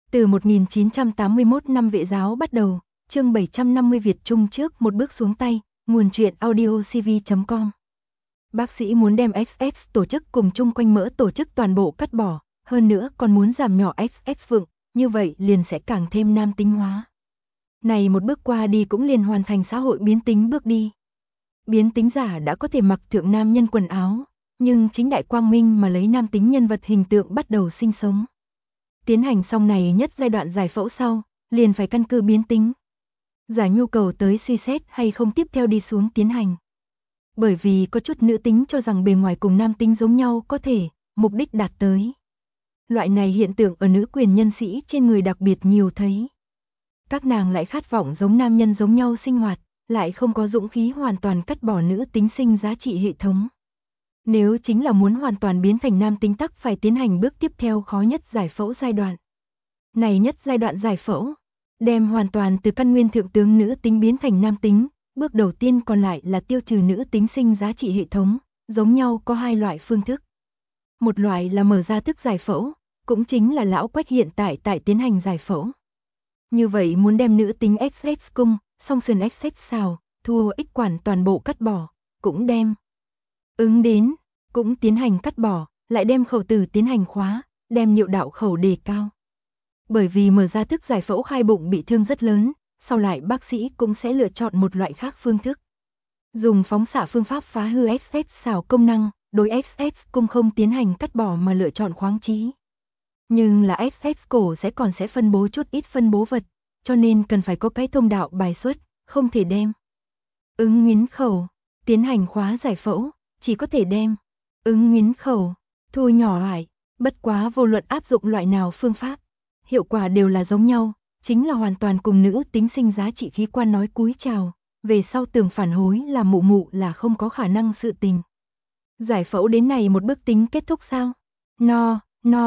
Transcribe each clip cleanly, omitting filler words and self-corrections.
Từ 1981 năm Vệ giáo bắt đầu, chương 750 Việt Trung trước một bước xuống tay, nguồn truyện audiocv.com. Bác sĩ muốn đem XX tổ chức cùng chung quanh mỡ tổ chức toàn bộ cắt bỏ, hơn nữa còn muốn giảm nhỏ XX vựng, như vậy liền sẽ càng thêm nam tính hóa. Này một bước qua đi cũng liền hoàn thành xã hội biến tính bước đi. Biến tính giả đã có thể mặc thượng nam nhân quần áo, nhưng chính đại quang minh mà lấy nam tính nhân vật hình tượng bắt đầu sinh sống. Tiến hành xong này nhất giai đoạn giải phẫu sau, liền phải căn cứ biến tính. Giả nhu cầu tới suy xét hay không tiếp theo đi xuống tiến hành. Bởi vì có chút nữ tính cho rằng bề ngoài cùng nam tính giống nhau có thể, mục đích đạt tới. Loại này hiện tượng ở nữ quyền nhân sĩ trên người đặc biệt nhiều thấy. Các nàng lại khát vọng giống nam nhân giống nhau sinh hoạt, lại không có dũng khí hoàn toàn cắt bỏ nữ tính sinh giá trị hệ thống. Nếu chính là muốn hoàn toàn biến thành nam tính tắc phải tiến hành bước tiếp theo khó nhất giải phẫu giai đoạn. Này nhất giai đoạn giải phẫu, đem hoàn toàn từ căn nguyên thượng tướng nữ tính biến thành nam tính, bước đầu tiên còn lại là tiêu trừ nữ tính sinh giá trị hệ thống, giống nhau có hai loại phương thức. Một loại là mở ra thức giải phẫu, cũng chính là lão Quách hiện tại tiến hành giải phẫu. Như vậy muốn đem nữ tính XX cung, song sườn XX xào, thua X quản toàn bộ cắt bỏ, cũng đem ứng đến, cũng tiến hành cắt bỏ, lại đem khẩu tử tiến hành khóa, đem niệu đạo khẩu đề cao. Bởi vì mở ra thức giải phẫu khai bụng bị thương rất lớn, sau lại bác sĩ cũng sẽ lựa chọn một loại khác phương thức. Dùng phóng xạ phương pháp phá hư XX xào công năng, đối XX cung không tiến hành cắt bỏ mà lựa chọn khoáng trí. Nhưng là XX cổ sẽ phân bố chút ít phân bố vật, cho nên cần phải có cái thông đạo bài xuất, không thể đem ứng nghiến khẩu tiến hành khóa giải phẫu, chỉ có thể đem ứng nghiến khẩu thu nhỏ lại, bất quá vô luận áp dụng loại nào phương pháp, hiệu quả đều là giống nhau, chính là hoàn toàn cùng nữ tính sinh giá trị khí quan nói cúi chào, về sau tường phản hối là mụ là không có khả năng sự tình. Giải phẫu đến này một bước tính kết thúc sao? No.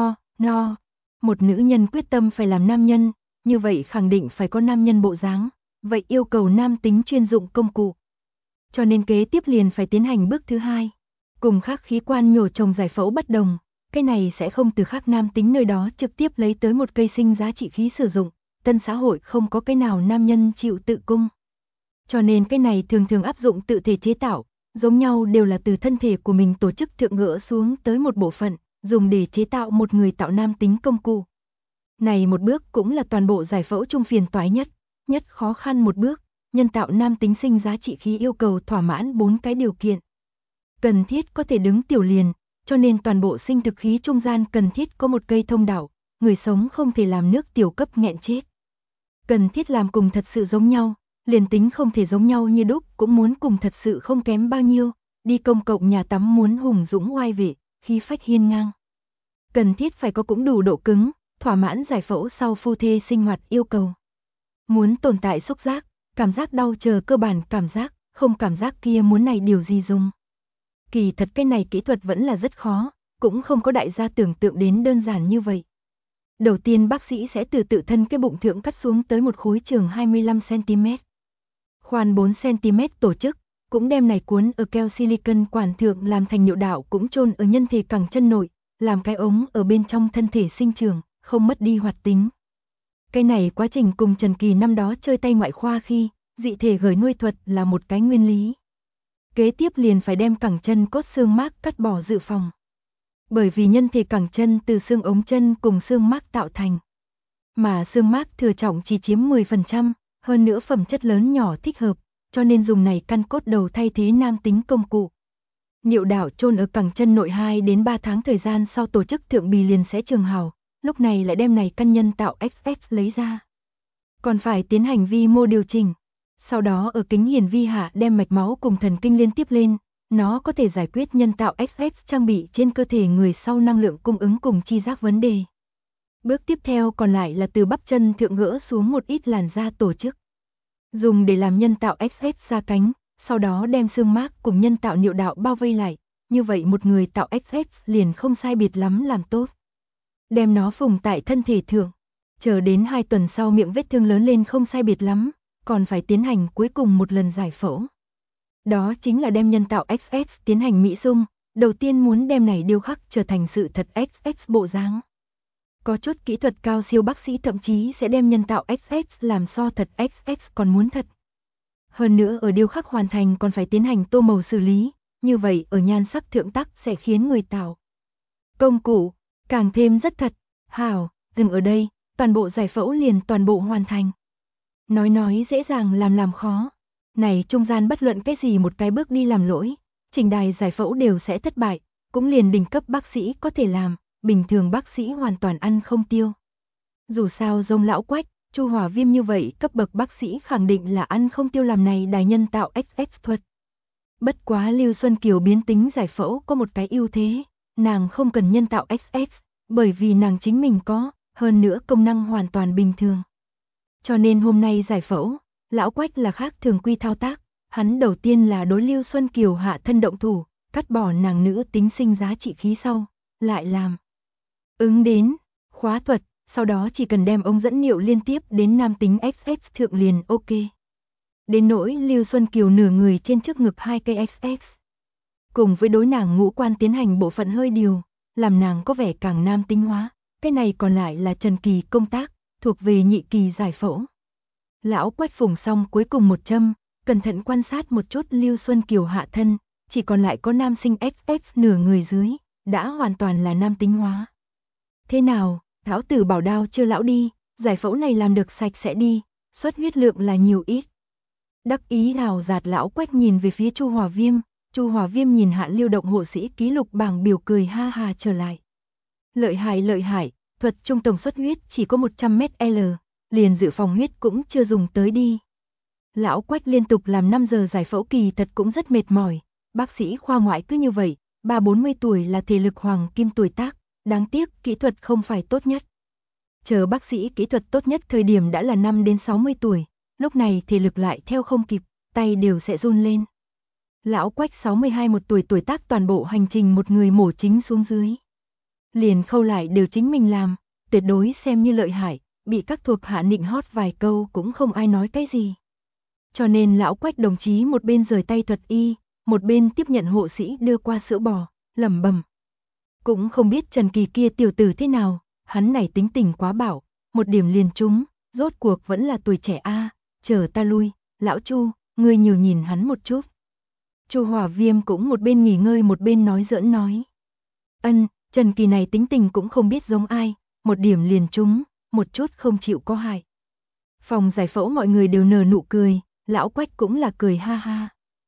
Một nữ nhân quyết tâm phải làm nam nhân, như vậy khẳng định phải có nam nhân bộ dáng, vậy yêu cầu nam tính chuyên dụng công cụ. Cho nên kế tiếp liền phải tiến hành bước thứ hai. Cùng khác khí quan nhổ trồng giải phẫu bất đồng, cái này sẽ không từ khác nam tính nơi đó trực tiếp lấy tới một cây sinh giá trị khí sử dụng, tân xã hội không có cái nào nam nhân chịu tự cung. Cho nên cái này thường thường áp dụng tự thể chế tạo, giống nhau đều là từ thân thể của mình tổ chức thượng ngỡ xuống tới một bộ phận, dùng để chế tạo một người tạo nam tính công cụ. Này một bước cũng là toàn bộ giải phẫu trung phiền toái nhất khó khăn một bước, nhân tạo nam tính sinh giá trị khí yêu cầu thỏa mãn 4 cái điều kiện. Cần thiết có thể đứng tiểu liền, cho nên toàn bộ sinh thực khí trung gian cần thiết có một cây thông đạo, người sống không thể làm nước tiểu cấp nghẹn chết. Cần thiết làm cùng thật sự giống nhau, liền tính không thể giống nhau như đúc cũng muốn cùng thật sự không kém bao nhiêu, đi công cộng nhà tắm muốn hùng dũng oai vệ, khí phách hiên ngang. Cần thiết phải có cũng đủ độ cứng, thỏa mãn giải phẫu sau phu thê sinh hoạt yêu cầu. Muốn tồn tại xúc giác, cảm giác đau chờ cơ bản cảm giác, không cảm giác kia muốn này điều gì dùng. Kỳ thật cái này kỹ thuật vẫn là rất khó, cũng không có đại gia tưởng tượng đến đơn giản như vậy. Đầu tiên bác sĩ sẽ từ tự thân cái bụng thượng cắt xuống tới một khối trường 25cm. Khoan 4cm tổ chức, cũng đem này cuốn ở keo silicon quản thượng làm thành niệu đạo cũng chôn ở nhân thể cẳng chân nội, làm cái ống ở bên trong thân thể sinh trưởng, không mất đi hoạt tính. Cái này quá trình cùng Trần Kỳ năm đó chơi tay ngoại khoa khi, dị thể gửi nuôi thuật là một cái nguyên lý. Kế tiếp liền phải đem cẳng chân cốt xương mác cắt bỏ dự phòng. Bởi vì nhân thể cẳng chân từ xương ống chân cùng xương mác tạo thành. Mà xương mác thừa trọng chỉ chiếm 10%, hơn nữa phẩm chất lớn nhỏ thích hợp, cho nên dùng này căn cốt đầu thay thế nam tính công cụ. Niệu đạo chôn ở cẳng chân nội 2 đến 3 tháng thời gian sau tổ chức thượng bì liền sẽ trường hào, lúc này lại đem này căn nhân tạo XX lấy ra. Còn phải tiến hành vi mô điều chỉnh, sau đó ở kính hiển vi hạ đem mạch máu cùng thần kinh liên tiếp lên, nó có thể giải quyết nhân tạo XX trang bị trên cơ thể người sau năng lượng cung ứng cùng chi giác vấn đề. Bước tiếp theo còn lại là từ bắp chân thượng gỡ xuống một ít làn da tổ chức. Dùng để làm nhân tạo XX ra cánh, sau đó đem xương mác cùng nhân tạo niệu đạo bao vây lại, như vậy một người tạo XX liền không sai biệt lắm làm tốt. Đem nó phùng tại thân thể thượng, chờ đến 2 tuần sau miệng vết thương lớn lên không sai biệt lắm, còn phải tiến hành cuối cùng một lần giải phẫu. Đó chính là đem nhân tạo XX tiến hành mỹ dung, đầu tiên muốn đem này điêu khắc trở thành sự thật XX bộ dáng. Có chút kỹ thuật cao siêu bác sĩ thậm chí sẽ đem nhân tạo XX làm so thật XX còn muốn thật. Hơn nữa ở điêu khắc hoàn thành còn phải tiến hành tô màu xử lý, như vậy ở nhan sắc thượng tắc sẽ khiến người tạo công cụ càng thêm rất thật. Hảo, dừng ở đây, toàn bộ giải phẫu liền toàn bộ hoàn thành. Nói dễ dàng làm khó. Này trung gian bất luận cái gì một cái bước đi làm lỗi, trình đài giải phẫu đều sẽ thất bại, cũng liền đỉnh cấp bác sĩ có thể làm, bình thường bác sĩ hoàn toàn ăn không tiêu. Dù sao giống Lão Quách, Chu Hỏa Viêm như vậy cấp bậc bác sĩ khẳng định là ăn không tiêu làm này đài nhân tạo XX thuật. Bất quá Lưu Xuân Kiều biến tính giải phẫu có một cái ưu thế, nàng không cần nhân tạo XX, bởi vì nàng chính mình có, hơn nữa công năng hoàn toàn bình thường. Cho nên hôm nay giải phẫu, Lão Quách là khác thường quy thao tác, hắn đầu tiên là đối Lưu Xuân Kiều hạ thân động thủ, cắt bỏ nàng nữ tính sinh giá trị khí sau, lại làm ứng đến khóa thuật, sau đó chỉ cần đem ống dẫn niệu liên tiếp đến nam tính XX thượng liền ok. Đến nỗi Lưu Xuân Kiều nửa người trên trước ngực 2 cây XX. Cùng với đối nàng ngũ quan tiến hành bộ phận hơi điều, làm nàng có vẻ càng nam tính hóa, cái này còn lại là Trần Kỳ công tác, thuộc về nhị kỳ giải phẫu. Lão Quách phùng xong cuối cùng một châm, cẩn thận quan sát một chút Lưu Xuân Kiều hạ thân, chỉ còn lại có nam sinh XX nửa người dưới, đã hoàn toàn là nam tính hóa. Thế nào, Thảo Tử bảo đao chưa lão đi, giải phẫu này làm được sạch sẽ đi, xuất huyết lượng là nhiều ít. Đắc ý hào giạt Lão Quách nhìn về phía Chu Hỏa Viêm, Chu Hỏa Viêm nhìn Hạ Lưu Động hộ sĩ ký lục bảng biểu cười ha ha trở lại. Lợi hại, thuật trung tổng xuất huyết chỉ có 100 ml, liền dự phòng huyết cũng chưa dùng tới đi. Lão Quách liên tục làm 5 giờ giải phẫu kỳ thật cũng rất mệt mỏi, bác sĩ khoa ngoại cứ như vậy, 30-40 tuổi là thể lực hoàng kim tuổi tác, đáng tiếc kỹ thuật không phải tốt nhất. Chờ bác sĩ kỹ thuật tốt nhất thời điểm đã là 5 đến 60 tuổi, lúc này thể lực lại theo không kịp, tay đều sẽ run lên. Lão Quách 62 một tuổi tác toàn bộ hành trình một người mổ chính xuống dưới. Liền khâu lại đều chính mình làm, tuyệt đối xem như lợi hại, bị các thuộc hạ nịnh hót vài câu cũng không ai nói cái gì. Cho nên Lão Quách đồng chí một bên rời tay thuật y, một bên tiếp nhận hộ sĩ đưa qua sữa bò, lẩm bẩm. Cũng không biết Trần Kỳ kia tiểu tử thế nào, hắn này tính tình quá bạo, một điểm liền trúng, rốt cuộc vẫn là tuổi trẻ a, chờ ta lui, lão Chu, ngươi nhiều nhìn hắn một chút. Chu Hỏa Viêm cũng một bên nghỉ ngơi một bên nói giỡn nói. Trần Kỳ này tính tình cũng không biết giống ai, một điểm liền trúng, một chút không chịu có hại. Phòng giải phẫu mọi người đều nở nụ cười, Lão Quách cũng là cười ha ha.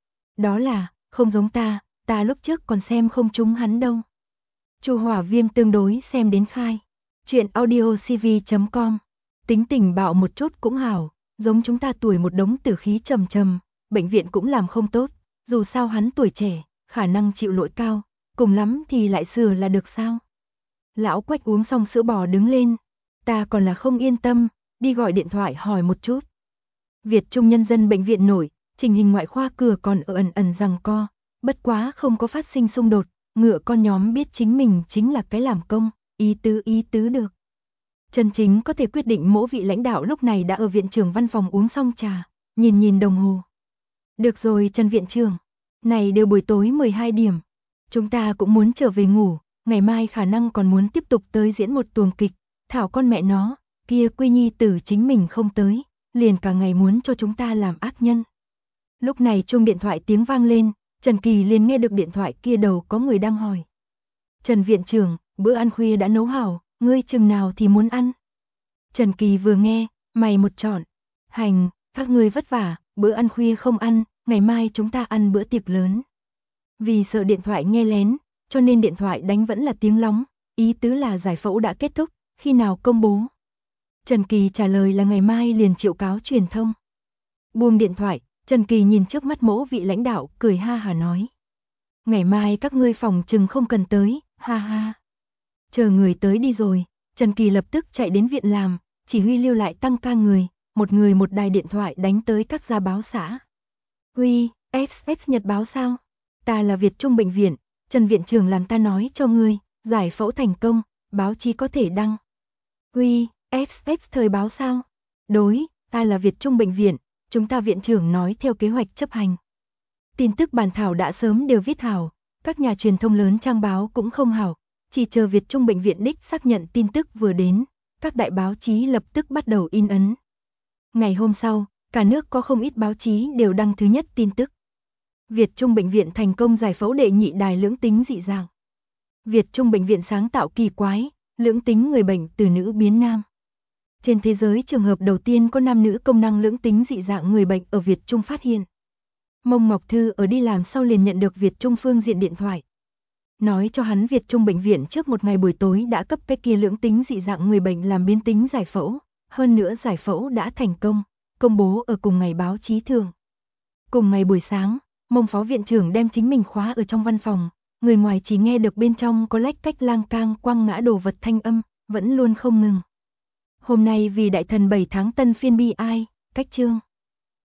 Đó là, không giống ta lúc trước còn xem không trúng hắn đâu. Chu Hỏa Viêm tương đối xem đến khai. Chuyện audiocv.com. Tính tình bạo một chút cũng hảo, giống chúng ta tuổi một đống tử khí trầm trầm, bệnh viện cũng làm không tốt, dù sao hắn tuổi trẻ, khả năng chịu lỗi cao, cùng lắm thì lại sửa là được sao. Lão Quách uống xong sữa bò đứng lên, ta còn là không yên tâm, đi gọi điện thoại hỏi một chút. Việt Trung Nhân dân bệnh viện nổi, trình hình ngoại khoa cửa còn ở ẩn giằng co, bất quá không có phát sinh xung đột, ngựa con nhóm biết chính mình chính là cái làm công, ý tứ được. Trần Chính có thể quyết định mỗi vị lãnh đạo lúc này đã ở viện trưởng văn phòng uống xong trà, nhìn đồng hồ. Được rồi Trần viện trưởng, này đều buổi tối 12 điểm, chúng ta cũng muốn trở về ngủ, ngày mai khả năng còn muốn tiếp tục tới diễn một tuồng kịch, thảo con mẹ nó, kia Quy Nhi tử chính mình không tới, liền cả ngày muốn cho chúng ta làm ác nhân. Lúc này chuông điện thoại tiếng vang lên, Trần Kỳ liền nghe được điện thoại kia đầu có người đang hỏi. Trần viện trưởng, bữa ăn khuya đã nấu hảo, ngươi chừng nào thì muốn ăn. Trần Kỳ vừa nghe, mày một trọn. Hành, các ngươi vất vả, bữa ăn khuya không ăn, ngày mai chúng ta ăn bữa tiệc lớn. Vì sợ điện thoại nghe lén, cho nên điện thoại đánh vẫn là tiếng lóng, ý tứ là giải phẫu đã kết thúc, khi nào công bố. Trần Kỳ trả lời là ngày mai liền triệu cáo truyền thông. Buông điện thoại, Trần Kỳ nhìn trước mắt mỗi vị lãnh đạo, cười ha hà nói. Ngày mai các ngươi phòng chừng không cần tới, ha ha. Chờ người tới đi rồi, Trần Kỳ lập tức chạy đến viện làm, chỉ huy lưu lại tăng ca người một đài điện thoại đánh tới các gia báo xã. Huy, XX Nhật báo sao? Ta là Việt Trung bệnh viện, Trần viện trưởng làm ta nói cho ngươi, giải phẫu thành công, báo chí có thể đăng. Huy, XX Thời báo sao? Đối, ta là Việt Trung bệnh viện, chúng ta viện trưởng nói theo kế hoạch chấp hành. Tin tức bản thảo đã sớm đều viết hảo, các nhà truyền thông lớn trang báo cũng không hảo, Chỉ chờ Việt Trung bệnh viện đích xác nhận tin tức vừa đến, các đại báo chí lập tức bắt đầu in ấn. Ngày hôm sau, cả nước có không ít báo chí đều đăng thứ nhất tin tức. Việt Trung bệnh viện thành công giải phẫu đệ nhị đài lưỡng tính dị dạng. Việt Trung bệnh viện sáng tạo kỳ quái, lưỡng tính người bệnh từ nữ biến nam. Trên thế giới trường hợp đầu tiên có nam nữ công năng lưỡng tính dị dạng người bệnh ở Việt Trung phát hiện. Mông Ngọc Thư ở đi làm sau liền nhận được Việt Trung phương diện điện thoại. Nói cho hắn Việt Trung bệnh viện trước một ngày buổi tối đã cấp cái kia lưỡng tính dị dạng người bệnh làm biến tính giải phẫu, hơn nữa giải phẫu đã thành công, công bố ở cùng ngày báo chí thường. Cùng ngày buổi sáng, Mông phó viện trưởng đem chính mình khóa ở trong văn phòng, người ngoài chỉ nghe được bên trong có lách cách lang cang quăng ngã đồ vật thanh âm, vẫn luôn không ngừng. Hôm nay vì đại thần 7 tháng tân phiên bi ai, cách chương.